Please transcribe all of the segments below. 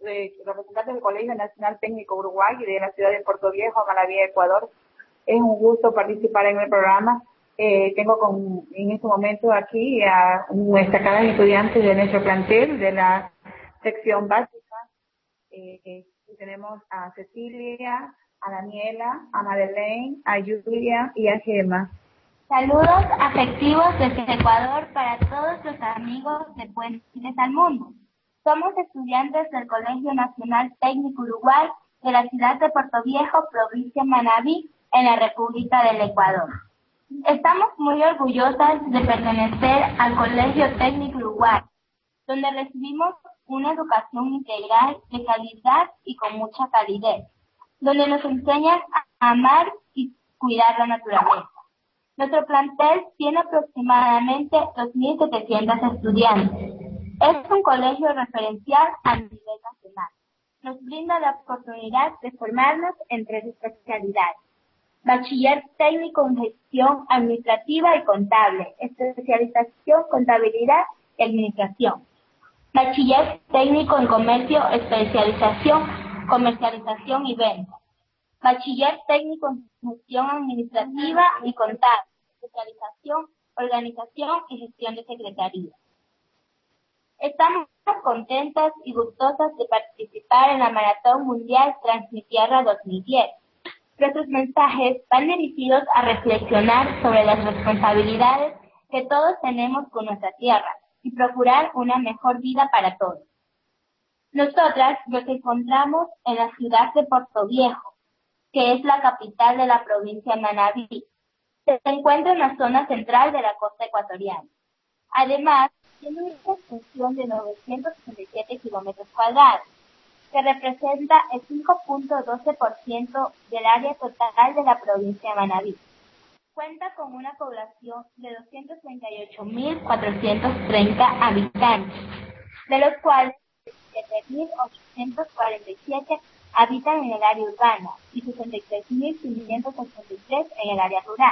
representantes del Colegio Nacional Técnico Uruguay y de la ciudad de Puerto Viejo, Manabí, Ecuador. Es un gusto participar en el programa. Tengo en este momento aquí a destacadas estudiantes de nuestro plantel, de la sección básica. Tenemos a Cecilia, a Daniela, a Madeleine, a Julia y a Gemma. Saludos afectivos desde Ecuador para todos los amigos de Puentes al Mundo. Somos estudiantes del Colegio Nacional Técnico Uruguay de la ciudad de Puerto Viejo, provincia de Manabí, en la República del Ecuador. Estamos muy orgullosas de pertenecer al Colegio Técnico Uruguay, donde recibimos una educación integral de calidad y con mucha calidez, donde nos enseñan a amar y cuidar la naturaleza. Nuestro plantel tiene aproximadamente 2.700 estudiantes. Es un colegio referencial a nivel nacional. Nos brinda la oportunidad de formarnos en 3 especialidades: bachiller técnico en gestión administrativa y contable, especialización contabilidad y administración; bachiller técnico en comercio, especialización comercialización y venta; bachiller técnico en gestión administrativa y contable, especialización organización y gestión de secretaría. Estamos contentas y gustosas de participar en la Maratón Mundial Transmitierra 2010. Nuestros mensajes van dirigidos a reflexionar sobre las responsabilidades que todos tenemos con nuestra tierra y procurar una mejor vida para todos. Nosotras nos encontramos en la ciudad de Puerto Viejo, que es la capital de la provincia de Manabí. Se encuentra en la zona central de la costa ecuatoriana. Además, tiene una extensión de 967 kilómetros cuadrados, que representa el 5.12% del área total de la provincia de Manabí. Cuenta con una población de 238.430 habitantes, de los cuales 7.847 habitan en el área urbana y 63.583 en el área rural.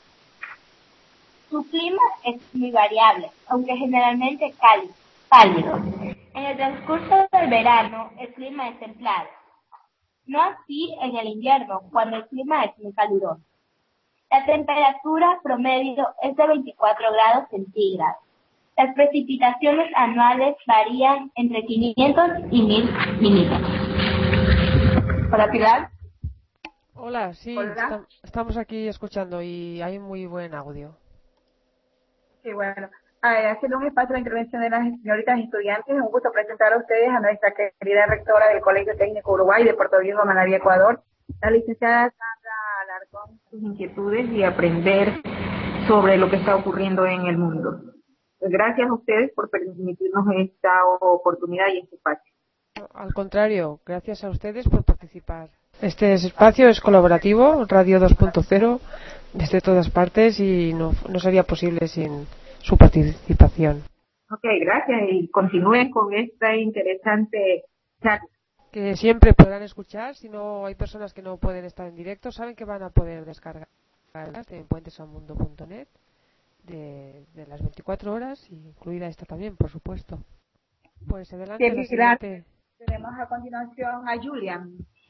Su clima es muy variable, aunque generalmente cálido. En el transcurso del verano, el clima es templado. No así en el invierno, cuando el clima es muy caluroso. La temperatura promedio es de 24 grados centígrados. Las precipitaciones anuales varían entre 500 y 1.000 milímetros. Hola, Pilar. Hola, sí, Hola. Estamos aquí escuchando y hay muy buen audio. Sí, bueno. Haciendo un espacio de intervención de las señoritas estudiantes, es un gusto presentar a ustedes a nuestra querida rectora del Colegio Técnico Uruguay de Puerto Viejo, Manabí, Ecuador, la licenciada Sandra Alarcón, sus inquietudes y aprender sobre lo que está ocurriendo en el mundo. Gracias a ustedes por permitirnos esta oportunidad y este espacio. Al contrario, gracias a ustedes por participar. Este espacio es colaborativo, Radio 2.0, desde todas partes, y no sería posible sin su participación. Ok, gracias, y continúen con esta interesante charla. Que siempre podrán escuchar. Si no hay personas que no pueden estar en directo, saben que van a poder descargar en puentesalmundo.net de las 24 horas, incluida esta también, por supuesto. Pues adelante, la siguiente. Tenemos a continuación a Julia.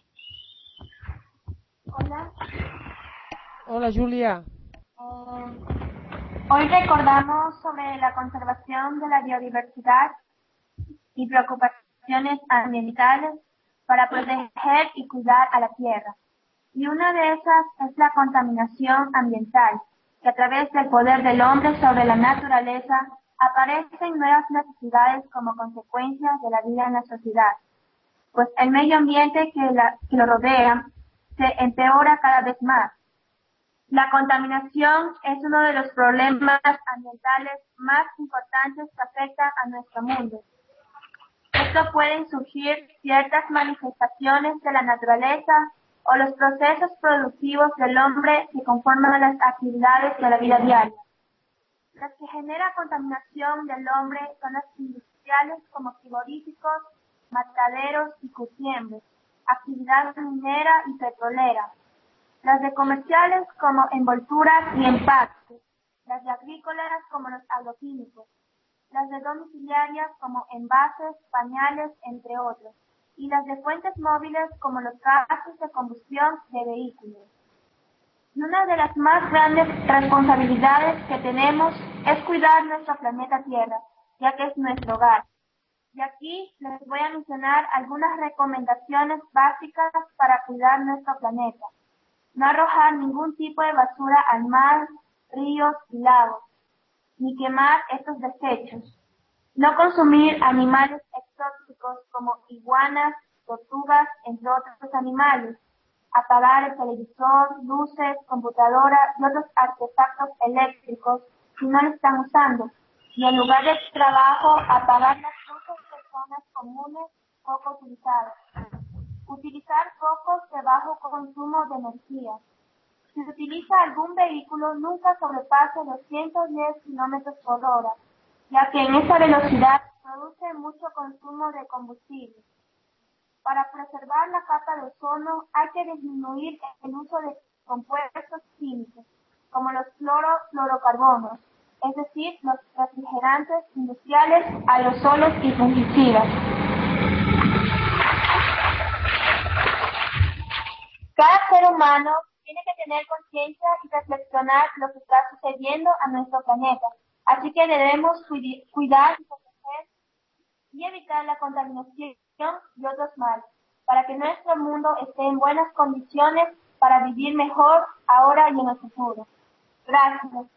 Hola. Hola, Julia. Hoy recordamos sobre la conservación de la biodiversidad y preocupaciones ambientales para proteger y cuidar a la tierra. Y una de esas es la contaminación ambiental, que a través del poder del hombre sobre la naturaleza aparecen nuevas necesidades como consecuencia de la vida en la sociedad, pues el medio ambiente que lo rodea se empeora cada vez más. La contaminación es uno de los problemas ambientales más importantes que afectan a nuestro mundo. Esto pueden surgir ciertas manifestaciones de la naturaleza o los procesos productivos del hombre que conforman las actividades de la vida diaria. Las que generan contaminación del hombre son las industriales como frigoríficos, mataderos y cociembres, actividad minera y petrolera. Las de comerciales como envolturas y empaques, las de agrícolas como los agroquímicos, las de domiciliarias como envases, pañales, entre otros. y las de fuentes móviles como los gases de combustión de vehículos. Y una de las más grandes responsabilidades que tenemos es cuidar nuestro planeta Tierra, ya que es nuestro hogar. Y aquí les voy a mencionar algunas recomendaciones básicas para cuidar nuestro planeta. No arrojar ningún tipo de basura al mar, ríos y lagos, ni quemar estos desechos. No consumir animales exóticos como iguanas, tortugas, entre otros animales. Apagar el televisor, luces, computadoras y otros artefactos eléctricos si no lo están usando. Y en lugar de trabajo, apagar las luces de zonas comunes poco utilizadas. Utilizar focos de bajo consumo de energía. Si se utiliza algún vehículo, nunca sobrepase los 110 kilómetros por hora, ya que en esa velocidad produce mucho consumo de combustible. Para preservar la capa de ozono hay que disminuir el uso de compuestos químicos, como los fluorocarbonos, es decir, los refrigerantes industriales, aerosoles y fungicidas. Cada ser humano tiene que tener conciencia y reflexionar lo que está sucediendo a nuestro planeta, así que debemos cuidar y proteger y evitar la contaminación y otros males, para que nuestro mundo esté en buenas condiciones para vivir mejor ahora y en el futuro. Gracias.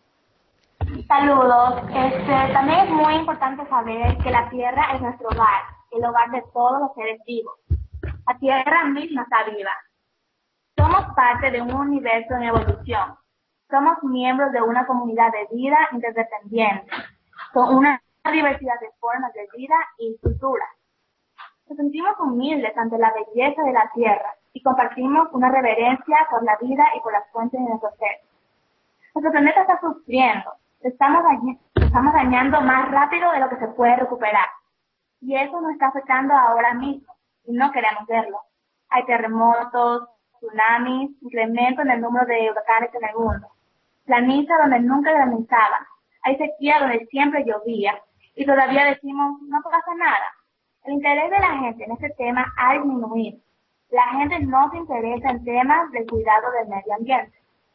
Saludos. También es muy importante saber que la Tierra es nuestro hogar, el hogar de todos los seres vivos. La Tierra misma está viva. Somos parte de un universo en evolución. Somos miembros de una comunidad de vida interdependiente, con una diversidad de formas de vida y culturas. Nos sentimos humildes ante la belleza de la Tierra y compartimos una reverencia por la vida y por las fuentes de nuestro ser. Nuestro planeta está sufriendo, lo estamos dañando más rápido de lo que se puede recuperar. Y eso nos está afectando ahora mismo, y no queremos verlo. Hay terremotos, tsunamis, incremento en el número de huracanes en el mundo. Graniza donde nunca granizaba. Hay sequía donde siempre llovía. Y todavía decimos, no pasa nada. El interés de la gente en este tema ha disminuido. La gente no se interesa en temas del cuidado del medio ambiente.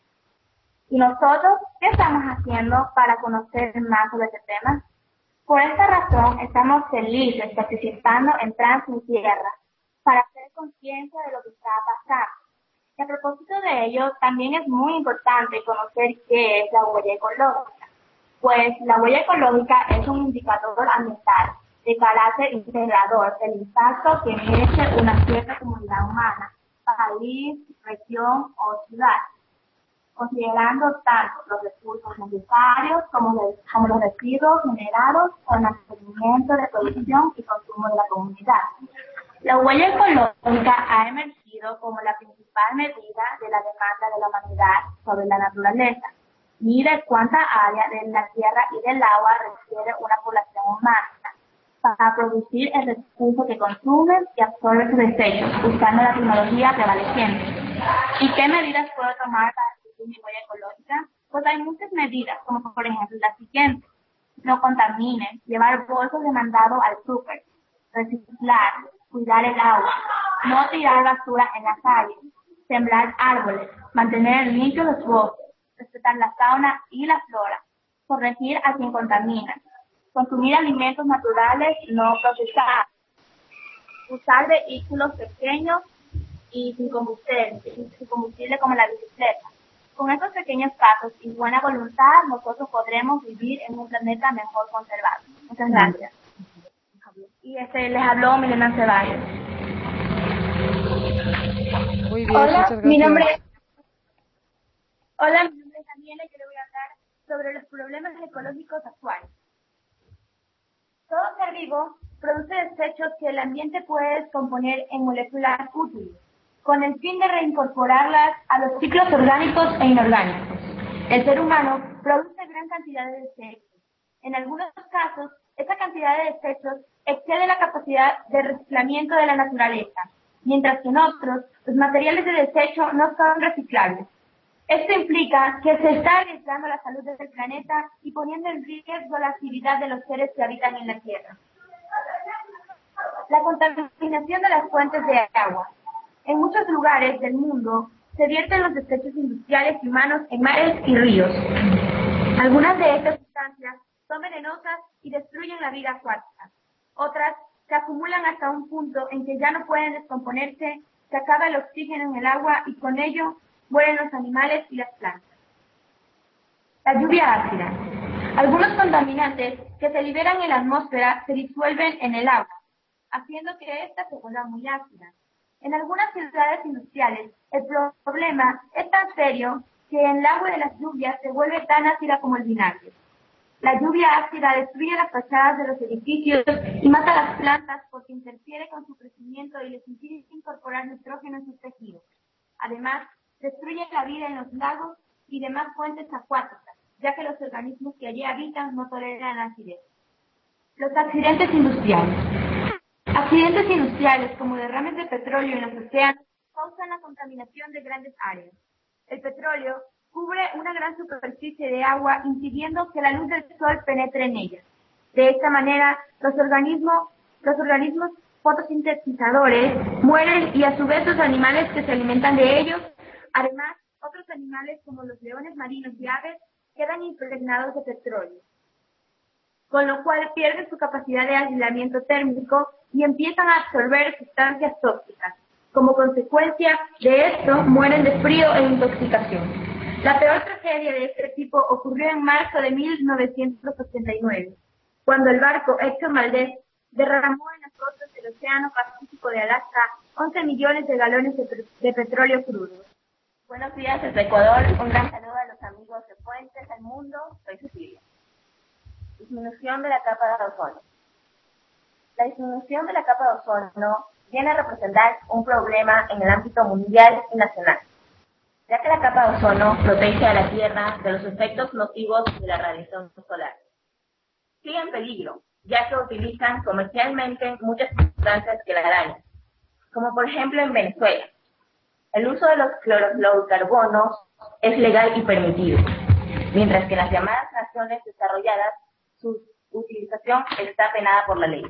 ¿Y nosotros qué estamos haciendo para conocer más sobre este tema? Por esta razón estamos felices participando en Trans Mi Tierra para hacer conciencia de lo que está pasando. Y a propósito de ello, también es muy importante conocer qué es la huella ecológica. Pues la huella ecológica es un indicador ambiental de carácter integrador del impacto que ejerce una cierta comunidad humana, país, región o ciudad, considerando tanto los recursos necesarios como los residuos generados por el mantenimiento de producción y consumo de la comunidad. La huella ecológica ha emergido como la principal medida de la demanda de la humanidad sobre la naturaleza. Mide cuánta área de la tierra y del agua requiere una población humana para producir el recurso que consume y absorbe sus desechos, usando la tecnología prevaleciente. ¿Y qué medidas puedo tomar para reducir mi huella ecológica? Pues hay muchas medidas, como por ejemplo la siguiente: no contamine, llevar bolsos de mandado al súper, reciclar, cuidar el agua, no tirar basura en la calle, sembrar árboles, mantener limpios los bosques, respetar la fauna y la flora, corregir a quien contamina, consumir alimentos naturales no procesados, usar vehículos pequeños y sin combustible como la bicicleta. Con estos pequeños pasos y buena voluntad, nosotros podremos vivir en un planeta mejor conservado. Muchas gracias. Y les habló Milena Ceballos. Muy bien, muchas gracias. Mi nombre es Daniela y yo le voy a hablar sobre los problemas ecológicos actuales. Todo ser vivo produce desechos que el ambiente puede descomponer en moléculas útiles, con el fin de reincorporarlas a los ciclos orgánicos e inorgánicos. El ser humano produce gran cantidad de desechos. En algunos casos, esta cantidad de desechos excede la capacidad de reciclamiento de la naturaleza, mientras que en otros, los materiales de desecho no son reciclables. Esto implica que se está arriesgando la salud del planeta y poniendo en riesgo la actividad de los seres que habitan en la Tierra. La contaminación de las fuentes de agua. En muchos lugares del mundo se vierten los desechos industriales y humanos en mares y ríos. Algunas de estas sustancias son venenosas y destruyen la vida acuática. Otras se acumulan hasta un punto en que ya no pueden descomponerse, se acaba el oxígeno en el agua y con ello mueren los animales y las plantas. La lluvia ácida. Algunos contaminantes que se liberan en la atmósfera se disuelven en el agua, haciendo que ésta se vuelva muy ácida. En algunas ciudades industriales, el problema es tan serio que el agua de las lluvias se vuelve tan ácida como el vinagre. La lluvia ácida destruye las fachadas de los edificios y mata a las plantas porque interfiere con su crecimiento y les impide incorporar nitrógeno en sus tejidos. Además, destruye la vida en los lagos y demás fuentes acuáticas, ya que los organismos que allí habitan no toleran la acidez. Los accidentes industriales. Accidentes industriales como derrames de petróleo en los océanos causan la contaminación de grandes áreas. El petróleo cubre una gran superficie de agua impidiendo que la luz del sol penetre en ella. De esta manera, los organismos fotosintetizadores mueren y a su vez los animales que se alimentan de ellos. Además, otros animales como los leones marinos y aves quedan impregnados de petróleo, con lo cual pierden su capacidad de aislamiento térmico y empiezan a absorber sustancias tóxicas. Como consecuencia de esto, mueren de frío e intoxicación. La peor tragedia de este tipo ocurrió en marzo de 1989, cuando el barco Exxon Valdez derramó en las costas del Océano Pacífico de Alaska 11 millones de galones de petróleo crudo. Buenos días desde Ecuador, un gran saludo a los amigos de Puentes al Mundo, soy Cecilia. Disminución de la capa de ozono. La disminución de la capa de ozono viene a representar un problema en el ámbito mundial y nacional, ya que la capa de ozono protege a la Tierra de los efectos nocivos de la radiación solar. Sigue en peligro, ya que utilizan comercialmente muchas sustancias que la dañan, como por ejemplo en Venezuela. El uso de los clorofluorocarbonos es legal y permitido, mientras que en las llamadas naciones desarrolladas su utilización está penada por la ley.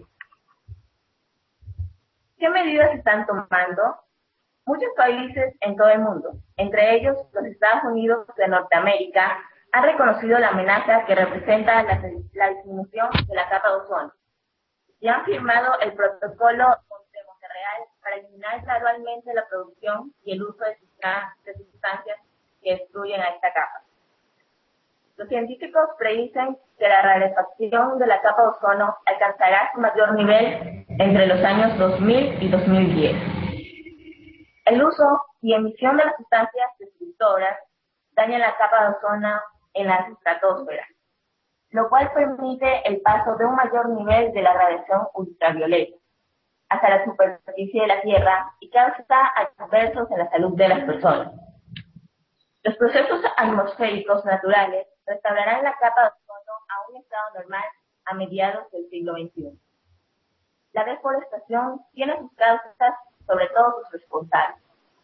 ¿Qué medidas se están tomando? Muchos países en todo el mundo, entre ellos los Estados Unidos de Norteamérica, han reconocido la amenaza que representa la disminución de la capa de ozono y han firmado el protocolo de Montreal para eliminar gradualmente la producción y el uso de sustancias que destruyen a esta capa. Los científicos predicen que la rarefacción de la capa de ozono alcanzará su mayor nivel entre los años 2000 y 2010. El uso y emisión de las sustancias destructoras dañan la capa de ozono en la estratosfera, lo cual permite el paso de un mayor nivel de la radiación ultravioleta hasta la superficie de la Tierra y causa adversos en la salud de las personas. Los procesos atmosféricos naturales restaurarán la capa de ozono a un estado normal a mediados del siglo XXI. La deforestación tiene sus causas, sobre todo sus responsables.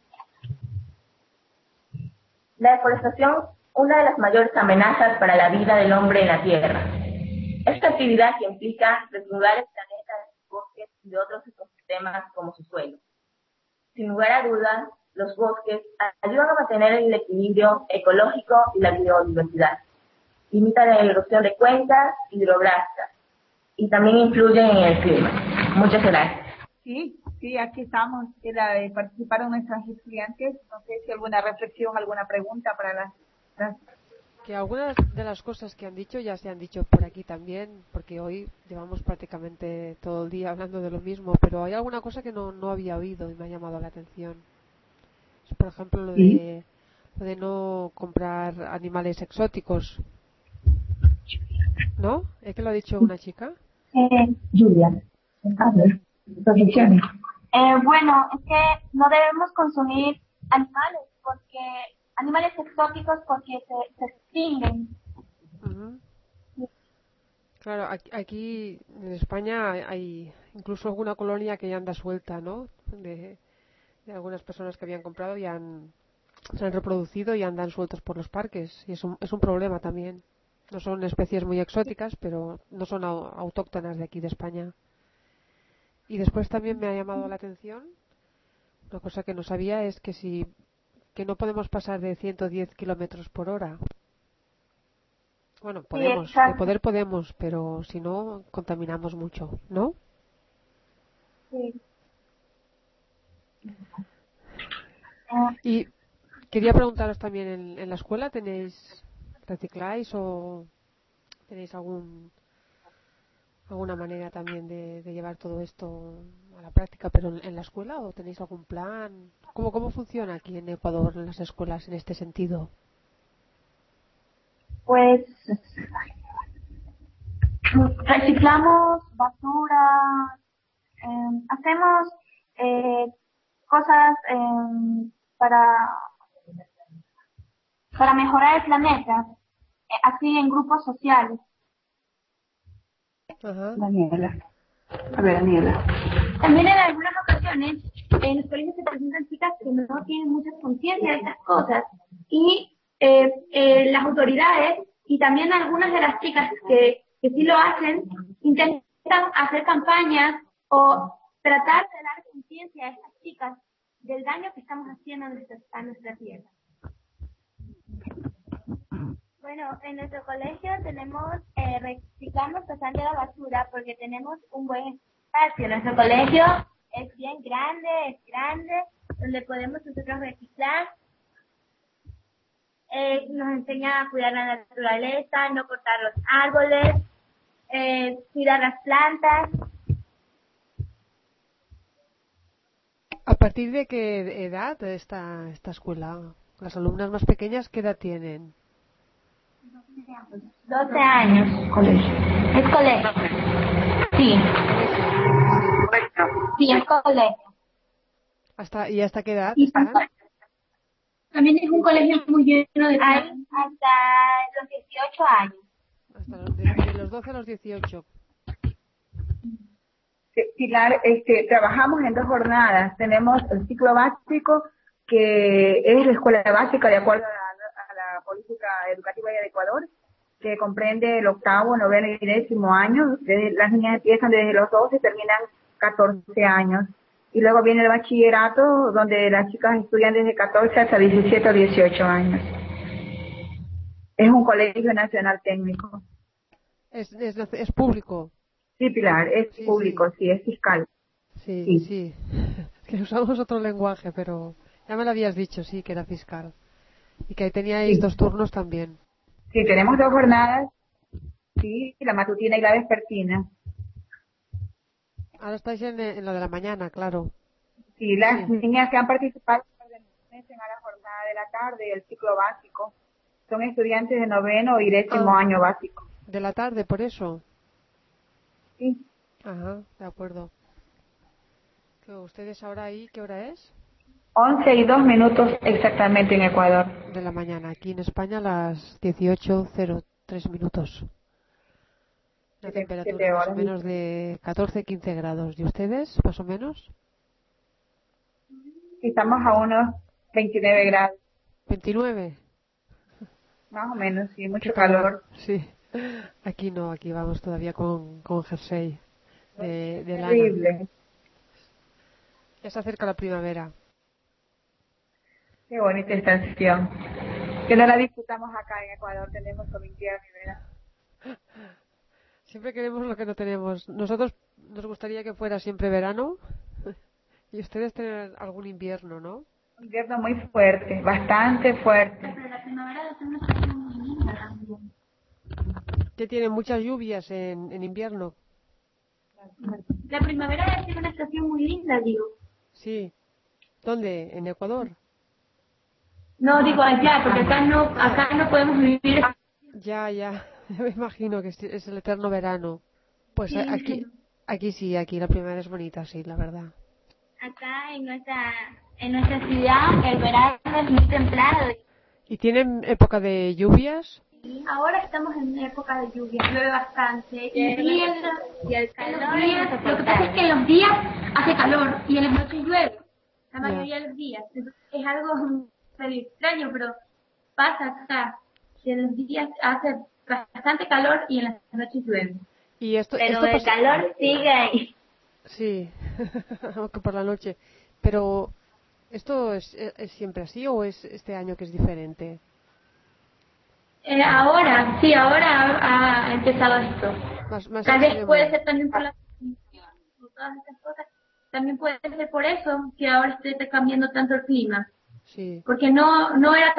La deforestación, una de las mayores amenazas para la vida del hombre en la Tierra. Esta actividad que implica desnudar el planeta de sus bosques y de otros ecosistemas como su suelo. Sin lugar a dudas, los bosques ayudan a mantener el equilibrio ecológico y la biodiversidad. Limitan la erosión de cuencas hidrográficas y también influyen en el clima. Muchas gracias. Sí, aquí estamos. Participaron nuestros estudiantes. No sé si alguna reflexión, alguna pregunta para las... Que algunas de las cosas que han dicho ya se han dicho por aquí también, porque hoy llevamos prácticamente todo el día hablando de lo mismo, pero hay alguna cosa que no había oído y me ha llamado la atención. Es, por ejemplo, lo de no comprar animales exóticos. ¿No? ¿Es que lo ha dicho una chica? Julia. A ver, reflexiones. Bueno, es que no debemos consumir animales exóticos porque se extinguen. Uh-huh. Claro, aquí en España hay incluso alguna colonia que ya anda suelta, ¿no? De algunas personas que habían comprado y se han reproducido y andan sueltos por los parques. Y es un problema también. No son especies muy exóticas, pero no son autóctonas de aquí de España. Y después también me ha llamado la atención, una cosa que no sabía es que no podemos pasar de 110 kilómetros por hora. Bueno, Sí, podemos, de exacto. poder podemos, pero si no, contaminamos mucho, ¿no? Sí. Y quería preguntaros también, ¿en la escuela recicláis o tenéis alguna manera también de llevar todo esto a la práctica, pero en la escuela o tenéis algún plan? ¿Cómo funciona aquí en Ecuador en las escuelas en este sentido? Pues reciclamos basura, hacemos eh, cosas para, para mejorar el planeta, así en grupos sociales. Ajá. Daniela. A ver, Daniela. También en algunas ocasiones en los colegios se presentan chicas que no tienen mucha conciencia de estas cosas y las autoridades y también algunas de las chicas que sí lo hacen intentan hacer campañas o tratar de dar conciencia a estas chicas del daño que estamos haciendo a nuestra tierra. Bueno, en nuestro colegio tenemos reciclamos bastante la basura porque tenemos un buen espacio. Nuestro colegio es bien grande, donde podemos nosotros reciclar. Nos enseña a cuidar la naturaleza, no cortar los árboles, cuidar las plantas. ¿A partir de qué edad esta escuela? Las alumnas más pequeñas, ¿qué edad tienen? 12 años. Colegio. Es colegio. Sí, sí, es colegio. ¿Y hasta qué edad Y están? también es un colegio muy lleno de... Hay hasta los 18 años. De los 12 a los 18. Pilar, trabajamos en 2 jornadas. Tenemos el ciclo básico, que es la escuela básica de acuerdo a la política educativa de Ecuador, que comprende el 8º, 9º y 10º año. Las niñas empiezan desde los 12 y terminan 14 años. Y luego viene el bachillerato, donde las chicas estudian desde 14 hasta 17 o 18 años. Es un colegio nacional técnico. Es público. Sí, Pilar, es Sí, público, sí, es fiscal. Sí. Sí. Es que usamos otro lenguaje, pero ya me lo habías dicho, sí, que era fiscal. Y que ahí teníais Sí. 2 turnos también. Sí, tenemos 2 jornadas, sí, la matutina y la vespertina. Ahora estáis en lo de la mañana, claro. Sí, las niñas que han participado pertenecen a la jornada de la tarde y el ciclo básico. Son estudiantes de 9º y 10º año básico. De la tarde, por eso. Sí, Ajá, de acuerdo. ¿Ustedes ahora ahí qué hora es? 11:02 exactamente en Ecuador. De la mañana. Aquí en España las 18:03. Una 7 temperatura más o horas. menos de 14-15 grados. ¿Y ustedes, más o menos? Estamos a unos 29 grados. 29. Más o menos, sí, mucho Qué calor. Sí. Aquí no, aquí vamos todavía con jersey de lana. Terrible. Ya se acerca la primavera. Qué bonita estación. Que no la disfrutamos acá en Ecuador, tenemos como invierno y verano. Siempre queremos lo que no tenemos. Nosotros nos gustaría que fuera siempre verano y ustedes tener algún invierno, ¿no? Un invierno muy fuerte, bastante fuerte. Pero la primavera es una estación muy linda también. Que tienen muchas lluvias en invierno. La primavera es una estación muy linda, digo. Sí. ¿Dónde? ¿En Ecuador? No, digo allá, porque acá no podemos vivir. Ya. Me imagino que es el eterno verano. Pues Sí. aquí sí, aquí la primavera es bonita, sí, la verdad. Acá en nuestra ciudad el verano es muy templado. ¿Y tienen época de lluvias? Ahora estamos en época de lluvia, llueve bastante y el calor. Lo que pasa es que en los días hace calor y en las noches llueve, la mayoría de los días. Es algo medio extraño, pero pasa acá, que en los días hace bastante calor y en las noches llueve. Y esto Pero el pasa... calor sigue ahí. Sí, aunque por la noche. Pero, ¿esto es siempre así o es este año que es diferente? Ahora, sí, ahora ha empezado esto. Más Tal vez puede extremo. ser también por la transmisión o todas estas cosas. También puede ser por eso que ahora esté cambiando tanto el clima. Sí, Porque no era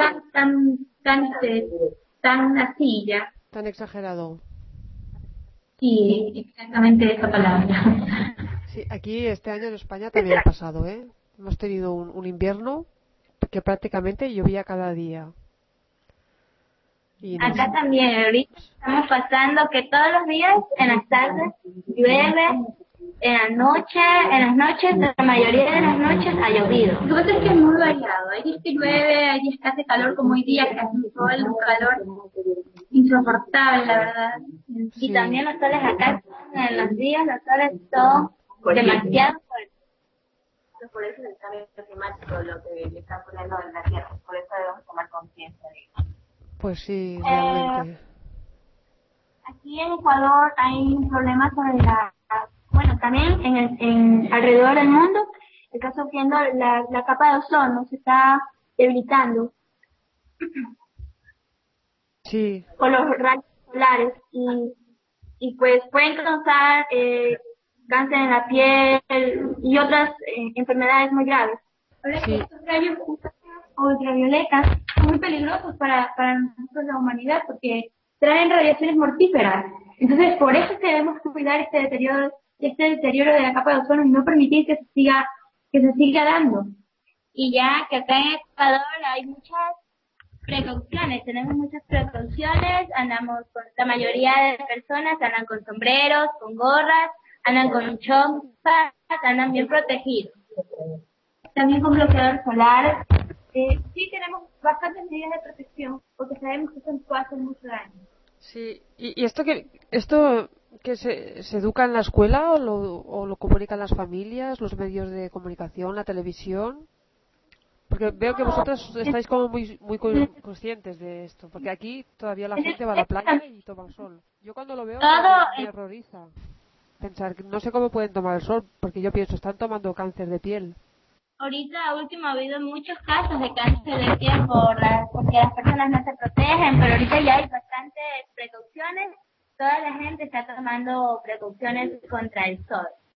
tan así ya. tan exagerado. Sí, exactamente esa palabra. Sí, aquí este año en España también ha pasado, ¿eh? Hemos tenido un invierno que prácticamente llovía cada día. Y no Acá sé. también, ahorita estamos pasando que todos los días en las tardes llueve, en las noches, la mayoría de las noches ha llovido. Lo que pasa es que es muy variado. Hay días que llueve, hay días que hace calor como hoy día, que hace un sol, un calor insoportable, la verdad. Y Sí, también los soles acá, en los días, los soles son demasiado fuertes. Por eso es el cambio climático lo que le está poniendo en la Tierra. Por eso debemos tomar conciencia de ello. pues sí, Eh, realmente. Aquí en Ecuador hay un problema sobre bueno, también alrededor del mundo está sufriendo la capa de ozono, se está debilitando Sí, por los rayos solares y pues pueden causar cáncer en la piel y otras enfermedades muy graves. Ahora que sí, estos rayos ultravioletas son muy peligrosos para nosotros, la humanidad, porque traen radiaciones mortíferas. Entonces, por eso es que debemos cuidar este deterioro de la capa de ozono y no permitir que se siga dando. Y ya que acá en Ecuador hay muchas precauciones, tenemos muchas precauciones, la mayoría de personas andan con sombreros, con gorras, andan con chompas, andan bien protegidos. También con bloqueador solar. Sí tenemos bastantes medidas de protección porque sabemos que eso nos puede hacer mucho daño. sí. ¿Y esto que se educa en la escuela o lo comunican las familias, los medios de comunicación, la televisión? Porque veo que No, vosotros estáis como muy conscientes de esto, porque aquí todavía la gente va a la playa y toma el sol. Yo cuando lo veo todo, me horroriza pensar que no sé cómo pueden tomar el sol, porque yo pienso, están tomando cáncer de piel. ahorita último ha habido muchos casos de cáncer de piel porque las personas no se protegen, pero ahorita ya hay bastantes precauciones. Toda la gente está tomando precauciones contra el sol.